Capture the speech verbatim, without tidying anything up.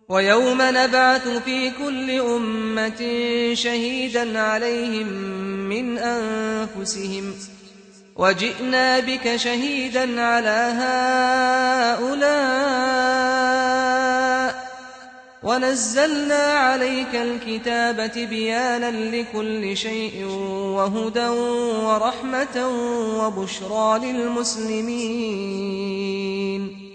ويوم نبعث في كل أمة شهيدا عليهم من أنفسهم وجئنا بك شهيدا على هؤلاء ونزلنا عليك الكتاب تبيانا لكل شيء وهدى ورحمة وبشرى للمسلمين